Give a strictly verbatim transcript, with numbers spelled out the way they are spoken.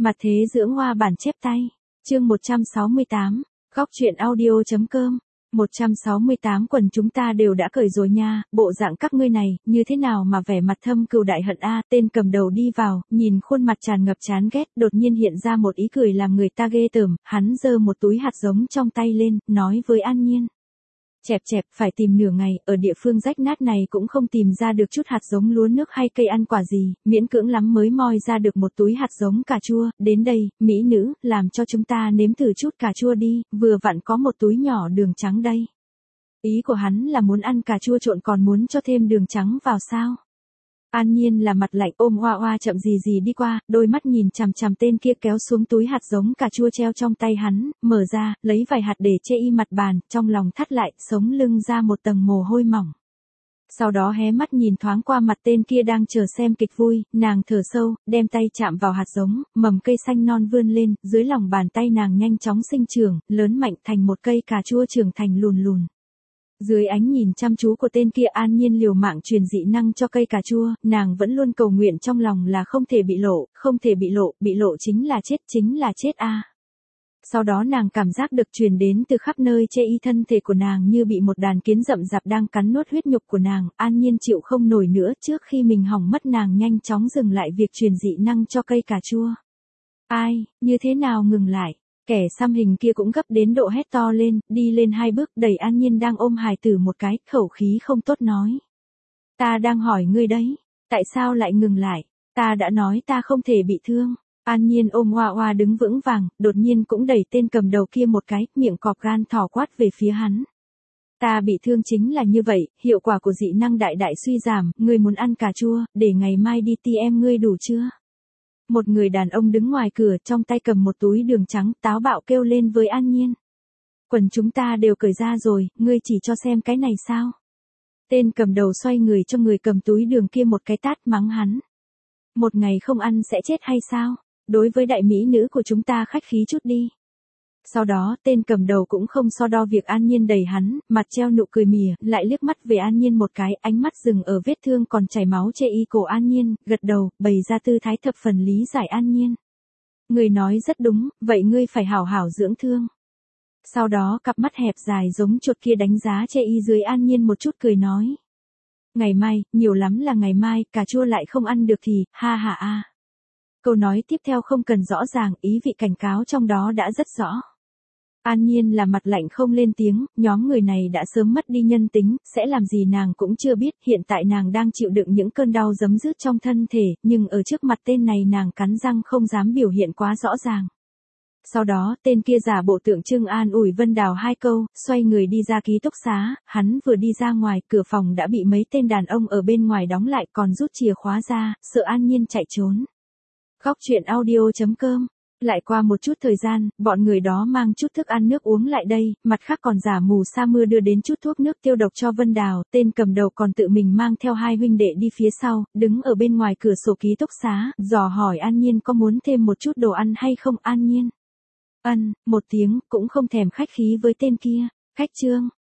Mặt thế dưỡng hoa bản chép tay. Chương một trăm sáu mươi tám. Góc truyện audio.com. một trăm sáu mươi tám Quần chúng ta đều đã cởi rồi nha, bộ dạng các ngươi này, như thế nào mà vẻ mặt thâm cừu đại hận a? Tên cầm đầu đi vào, nhìn khuôn mặt tràn ngập chán ghét, đột nhiên hiện ra một ý cười làm người ta ghê tởm, hắn giơ một túi hạt giống trong tay lên, nói với An Nhiên. Chẹp chẹp, phải tìm nửa ngày, ở địa phương rách nát này cũng không tìm ra được chút hạt giống lúa nước hay cây ăn quả gì, miễn cưỡng lắm mới moi ra được một túi hạt giống cà chua, đến đây, mỹ nữ, làm cho chúng ta nếm thử chút cà chua đi, vừa vặn có một túi nhỏ đường trắng đây. Ý của hắn là muốn ăn cà chua trộn còn muốn cho thêm đường trắng vào sao? An Nhiên là mặt lạnh ôm Hoa Hoa chậm gì gì đi qua, đôi mắt nhìn chằm chằm tên kia kéo xuống túi hạt giống cà chua treo trong tay hắn, mở ra, lấy vài hạt để che y mặt bàn, trong lòng thắt lại, sống lưng ra một tầng mồ hôi mỏng. Sau đó hé mắt nhìn thoáng qua mặt tên kia đang chờ xem kịch vui, nàng thở sâu, đem tay chạm vào hạt giống, mầm cây xanh non vươn lên, dưới lòng bàn tay nàng nhanh chóng sinh trưởng, lớn mạnh thành một cây cà chua trưởng thành lùn lùn. Dưới ánh nhìn chăm chú của tên kia An Nhiên liều mạng truyền dị năng cho cây cà chua, nàng vẫn luôn cầu nguyện trong lòng là không thể bị lộ, không thể bị lộ, bị lộ chính là chết, chính là chết a. À. Sau đó nàng cảm giác được truyền đến từ khắp nơi chê y thân thể của nàng như bị một đàn kiến rậm rạp đang cắn nuốt huyết nhục của nàng, An Nhiên chịu không nổi nữa, trước khi mình hỏng mất nàng nhanh chóng dừng lại việc truyền dị năng cho cây cà chua. Ai, như thế nào ngừng lại? Kẻ xăm hình kia cũng gấp đến độ hét to lên, đi lên hai bước đẩy An Nhiên đang ôm hài tử một cái, khẩu khí không tốt nói. Ta đang hỏi ngươi đấy, tại sao lại ngừng lại, ta đã nói ta không thể bị thương. An Nhiên ôm Hoa Hoa đứng vững vàng, đột nhiên cũng đẩy tên cầm đầu kia một cái, miệng cọp gan thỏ quát về phía hắn. Ta bị thương chính là như vậy, hiệu quả của dị năng đại đại suy giảm, ngươi muốn ăn cà chua, để ngày mai đi ti em ngươi đủ chưa? Một người đàn ông đứng ngoài cửa trong tay cầm một túi đường trắng táo bạo kêu lên với An Nhiên. Quần chúng ta đều cởi ra rồi, ngươi chỉ cho xem cái này sao? Tên cầm đầu xoay người cho người cầm túi đường kia một cái tát mắng hắn. Một ngày không ăn sẽ chết hay sao? Đối với đại mỹ nữ của chúng ta khách khí chút đi. Sau đó tên cầm đầu cũng không so đo việc An Nhiên đẩy hắn, mặt treo nụ cười mỉa, lại liếc mắt về An Nhiên một cái, ánh mắt dừng ở vết thương còn chảy máu chê y cổ An Nhiên, gật đầu, bày ra tư thái thập phần lý giải An Nhiên. Người nói rất đúng, vậy ngươi phải hảo hảo dưỡng thương. Sau đó cặp mắt hẹp dài giống chuột kia đánh giá chê y dưới An Nhiên một chút cười nói. Ngày mai, nhiều lắm là ngày mai, cà chua lại không ăn được thì, ha ha a. Câu nói tiếp theo không cần rõ ràng, ý vị cảnh cáo trong đó đã rất rõ. An Nhiên là mặt lạnh không lên tiếng, nhóm người này đã sớm mất đi nhân tính, sẽ làm gì nàng cũng chưa biết, hiện tại nàng đang chịu đựng những cơn đau giấm rứt trong thân thể, nhưng ở trước mặt tên này nàng cắn răng không dám biểu hiện quá rõ ràng. Sau đó, tên kia giả bộ tượng trưng an ủi Vân Đào hai câu, xoay người đi ra ký túc xá, hắn vừa đi ra ngoài, cửa phòng đã bị mấy tên đàn ông ở bên ngoài đóng lại còn rút chìa khóa ra, sợ An Nhiên chạy trốn. Góc truyện audio.com. Lại qua một chút thời gian, bọn người đó mang chút thức ăn nước uống lại đây, mặt khác còn giả mù sa mưa đưa đến chút thuốc nước tiêu độc cho Vân Đào, tên cầm đầu còn tự mình mang theo hai huynh đệ đi phía sau, đứng ở bên ngoài cửa sổ ký túc xá, dò hỏi An Nhiên có muốn thêm một chút đồ ăn hay không. An Nhiên ân, một tiếng, cũng không thèm khách khí với tên kia. Khách trương,